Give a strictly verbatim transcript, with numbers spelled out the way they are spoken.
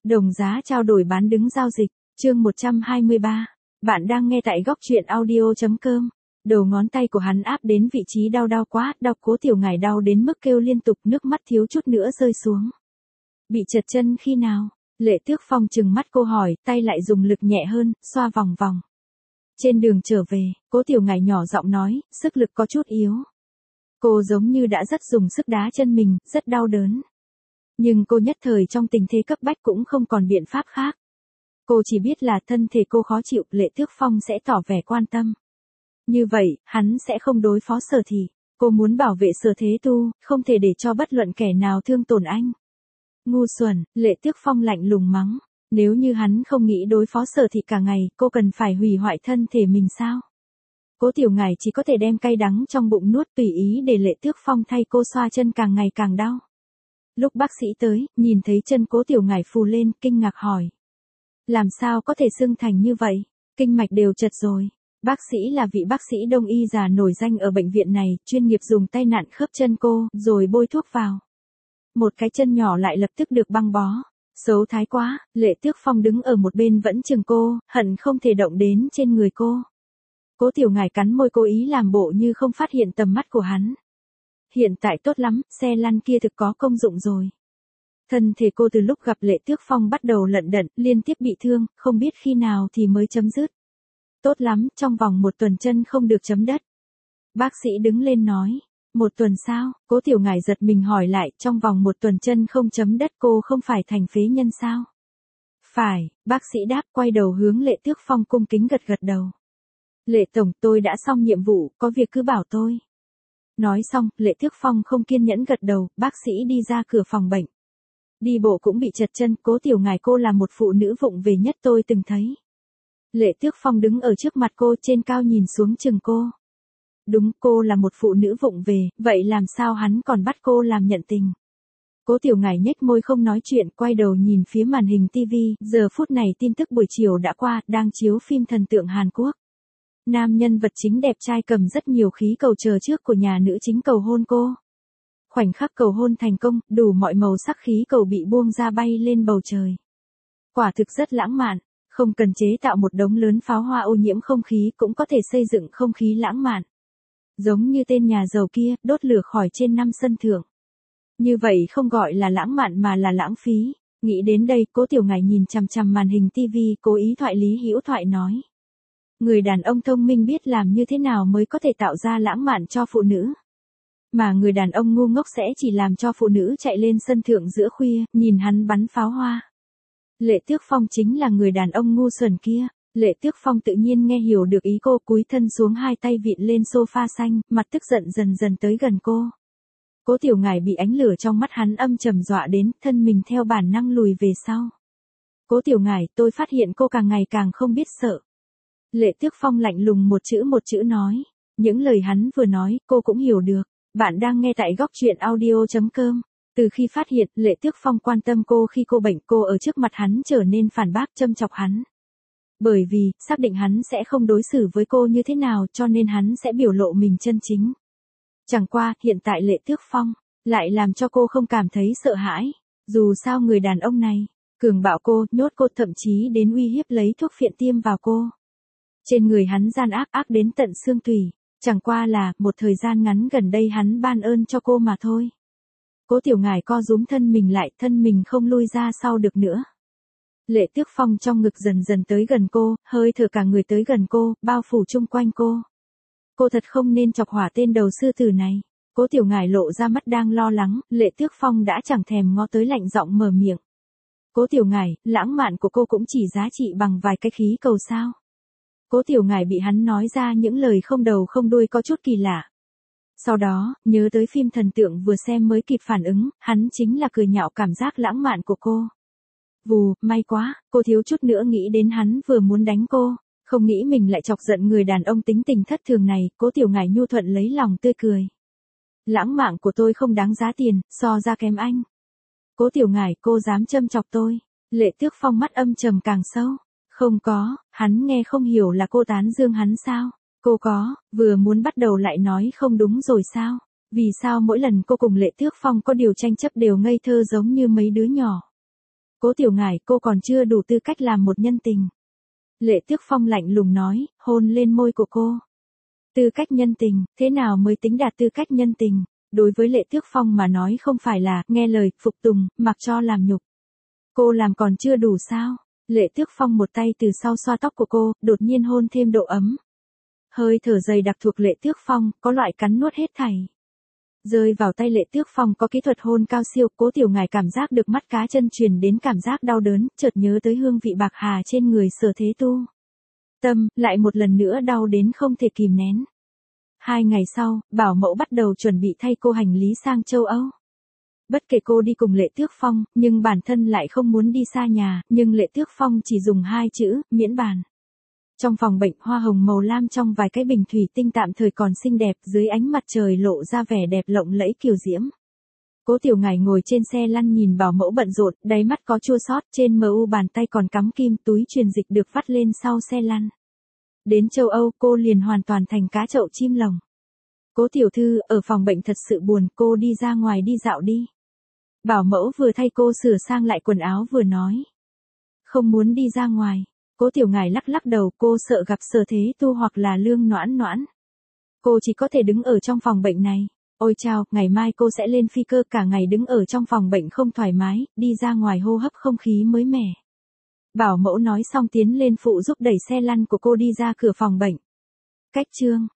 Đồng giá trao đổi bán đứng giao dịch, chương một trăm hai mươi ba. Bạn đang nghe tại góc truyện audio.com. Đầu ngón tay của hắn áp đến vị trí đau đau quá, đau Cố Tiểu Ngải đau đến mức kêu liên tục, nước mắt thiếu chút nữa rơi xuống. Bị trật chân khi nào? Lệ Tước Phong trừng mắt cô hỏi, tay lại dùng lực nhẹ hơn, xoa vòng vòng. Trên đường trở về, Cố Tiểu Ngải nhỏ giọng nói, sức lực có chút yếu. Cô giống như đã rất dùng sức đá chân mình, rất đau đớn. Nhưng cô nhất thời trong tình thế cấp bách cũng không còn biện pháp khác. Cô chỉ biết là thân thể cô khó chịu, Lệ Tước Phong sẽ tỏ vẻ quan tâm. Như vậy, hắn sẽ không đối phó Sở Thị. Cô muốn bảo vệ Sở Thế Tu, không thể để cho bất luận kẻ nào thương tổn anh. Ngu xuẩn, Lệ Tước Phong lạnh lùng mắng. Nếu như hắn không nghĩ đối phó Sở Thị cả ngày, cô cần phải hủy hoại thân thể mình sao? Cố Tiểu Ngải chỉ có thể đem cay đắng trong bụng nuốt, tùy ý để Lệ Tước Phong thay cô xoa chân càng ngày càng đau. Lúc bác sĩ tới, nhìn thấy chân Cố Tiểu Ngải phù lên, kinh ngạc hỏi. Làm sao có thể sưng thành như vậy? Kinh mạch đều chật rồi. Bác sĩ là vị bác sĩ đông y già nổi danh ở bệnh viện này, chuyên nghiệp dùng tay nặn khớp chân cô, rồi bôi thuốc vào. Một cái chân nhỏ lại lập tức được băng bó. Xấu thái quá, Lệ Tước Phong đứng ở một bên vẫn chừng cô, hận không thể động đến trên người cô. Cố Tiểu Ngải cắn môi cố ý làm bộ như không phát hiện tầm mắt của hắn. Hiện tại tốt lắm, xe lăn kia thực có công dụng rồi. Thân thể cô từ lúc gặp Lệ Tước Phong bắt đầu lận đận, liên tiếp bị thương, không biết khi nào thì mới chấm dứt. Tốt lắm, trong vòng một tuần chân không được chấm đất. Bác sĩ đứng lên nói. Một tuần sao? Cố Tiểu Ngải giật mình hỏi lại, trong vòng một tuần chân không chấm đất cô không phải thành phế nhân sao? Phải, bác sĩ đáp, quay đầu hướng Lệ Tước Phong cung kính gật gật đầu. Lệ Tổng, tôi đã xong nhiệm vụ, có việc cứ bảo tôi. Nói xong, Lệ Tước Phong không kiên nhẫn gật đầu, bác sĩ đi ra cửa phòng bệnh. Đi bộ cũng bị trật chân, Cố Tiểu Ngải cô là một phụ nữ vụng về nhất tôi từng thấy. Lệ Tước Phong đứng ở trước mặt cô trên cao nhìn xuống chừng cô. Đúng, cô là một phụ nữ vụng về, vậy làm sao hắn còn bắt cô làm nhận tình? Cố Tiểu Ngải nhếch môi không nói chuyện, quay đầu nhìn phía màn hình tivi, giờ phút này tin tức buổi chiều đã qua, đang chiếu phim Thần Tượng Hàn Quốc. Nam nhân vật chính đẹp trai cầm rất nhiều khí cầu chờ trước của nhà nữ chính cầu hôn cô. Khoảnh khắc cầu hôn thành công, đủ mọi màu sắc khí cầu bị buông ra bay lên bầu trời. Quả thực rất lãng mạn, không cần chế tạo một đống lớn pháo hoa ô nhiễm không khí cũng có thể xây dựng không khí lãng mạn. Giống như tên nhà giàu kia, đốt lửa khỏi trên năm sân thượng. Như vậy không gọi là lãng mạn mà là lãng phí. Nghĩ đến đây, Cố Tiểu Ngải nhìn chằm chằm màn hình tivi, cố ý thoại lý hữu thoại nói. Người đàn ông thông minh biết làm như thế nào mới có thể tạo ra lãng mạn cho phụ nữ. Mà người đàn ông ngu ngốc sẽ chỉ làm cho phụ nữ chạy lên sân thượng giữa khuya, nhìn hắn bắn pháo hoa. Lệ Tước Phong chính là người đàn ông ngu xuẩn kia. Lệ Tước Phong tự nhiên nghe hiểu được ý cô, cúi thân xuống hai tay vịn lên sofa xanh, mặt tức giận dần dần tới gần cô. Cố Tiểu Ngải bị ánh lửa trong mắt hắn âm trầm dọa đến, thân mình theo bản năng lùi về sau. Cố Tiểu Ngải, tôi phát hiện cô càng ngày càng không biết sợ. Lệ Tước Phong lạnh lùng một chữ một chữ nói. Những lời hắn vừa nói, cô cũng hiểu được. Bạn đang nghe tại góc truyện audio.com. Từ khi phát hiện, Lệ Tước Phong quan tâm cô khi cô bệnh, cô ở trước mặt hắn trở nên phản bác châm chọc hắn. Bởi vì, xác định hắn sẽ không đối xử với cô như thế nào cho nên hắn sẽ biểu lộ mình chân chính. Chẳng qua, hiện tại Lệ Tước Phong, lại làm cho cô không cảm thấy sợ hãi. Dù sao người đàn ông này, cường bạo cô, nhốt cô thậm chí đến uy hiếp lấy thuốc phiện tiêm vào cô. Trên người hắn gian ác ác đến tận xương tủy, chẳng qua là, một thời gian ngắn gần đây hắn ban ơn cho cô mà thôi. Cố Tiểu Ngải co rúm thân mình lại, thân mình không lui ra sau được nữa. Lệ Tước Phong trong ngực dần dần tới gần cô, hơi thở cả người tới gần cô, bao phủ chung quanh cô. Cô thật không nên chọc hỏa tên đầu sư tử này. Cố Tiểu Ngải lộ ra mắt đang lo lắng, Lệ Tước Phong đã chẳng thèm ngó tới lạnh giọng mở miệng. Cố Tiểu Ngải, lãng mạn của cô cũng chỉ giá trị bằng vài cái khí cầu sao. Cố Tiểu Ngải bị hắn nói ra những lời không đầu không đuôi có chút kỳ lạ. Sau đó, nhớ tới phim Thần Tượng vừa xem mới kịp phản ứng, hắn chính là cười nhạo cảm giác lãng mạn của cô. Vù, may quá, cô thiếu chút nữa nghĩ đến hắn vừa muốn đánh cô, không nghĩ mình lại chọc giận người đàn ông tính tình thất thường này, Cố Tiểu Ngải nhu thuận lấy lòng tươi cười. Lãng mạn của tôi không đáng giá tiền, so ra kém anh. Cố Tiểu Ngải, cô dám châm chọc tôi. Lệ Tước Phong mắt âm trầm càng sâu. Không có, hắn nghe không hiểu là cô tán dương hắn sao? Cô có, vừa muốn bắt đầu lại nói không đúng rồi sao? Vì sao mỗi lần cô cùng Lệ Tước Phong có điều tranh chấp đều ngây thơ giống như mấy đứa nhỏ? Cố Tiểu Ngải, cô còn chưa đủ tư cách làm một nhân tình. Lệ Tước Phong lạnh lùng nói, hôn lên môi của cô. Tư cách nhân tình, thế nào mới tính đạt tư cách nhân tình? Đối với Lệ Tước Phong mà nói không phải là, nghe lời, phục tùng, mặc cho làm nhục. Cô làm còn chưa đủ sao? Lệ Tước Phong một tay từ sau xoa tóc của cô, đột nhiên hôn thêm độ ấm. Hơi thở dày đặc thuộc Lệ Tước Phong, có loại cắn nuốt hết thảy. Rơi vào tay Lệ Tước Phong có kỹ thuật hôn cao siêu, Cố Tiểu Ngải cảm giác được mắt cá chân truyền đến cảm giác đau đớn, chợt nhớ tới hương vị bạc hà trên người Sở Thế Tu. Tâm, lại một lần nữa đau đến không thể kìm nén. Hai ngày sau, bảo mẫu bắt đầu chuẩn bị thay cô hành lý sang châu Âu. Bất kể cô đi cùng Lệ Tước Phong, nhưng bản thân lại không muốn đi xa nhà, nhưng Lệ Tước Phong chỉ dùng hai chữ, miễn bàn. Trong phòng bệnh, hoa hồng màu lam trong vài cái bình thủy tinh tạm thời còn xinh đẹp, dưới ánh mặt trời lộ ra vẻ đẹp lộng lẫy kiều diễm. Cố Tiểu Ngải ngồi trên xe lăn nhìn bảo mẫu bận rộn, đáy mắt có chua xót, trên mờ u bàn tay còn cắm kim, túi truyền dịch được vắt lên sau xe lăn. Đến châu Âu, cô liền hoàn toàn thành cá chậu chim lồng. Cố tiểu thư, ở phòng bệnh thật sự buồn, cô đi ra ngoài đi dạo đi. Bảo mẫu vừa thay cô sửa sang lại quần áo vừa nói. Không muốn đi ra ngoài. Cố Tiểu Ngải lắc lắc đầu, cô sợ gặp Sở Thế Tu hoặc là Lương Noãn Noãn. Cô chỉ có thể đứng ở trong phòng bệnh này. Ôi chao, ngày mai cô sẽ lên phi cơ, cả ngày đứng ở trong phòng bệnh không thoải mái, đi ra ngoài hô hấp không khí mới mẻ. Bảo mẫu nói xong tiến lên phụ giúp đẩy xe lăn của cô đi ra cửa phòng bệnh. Cách chương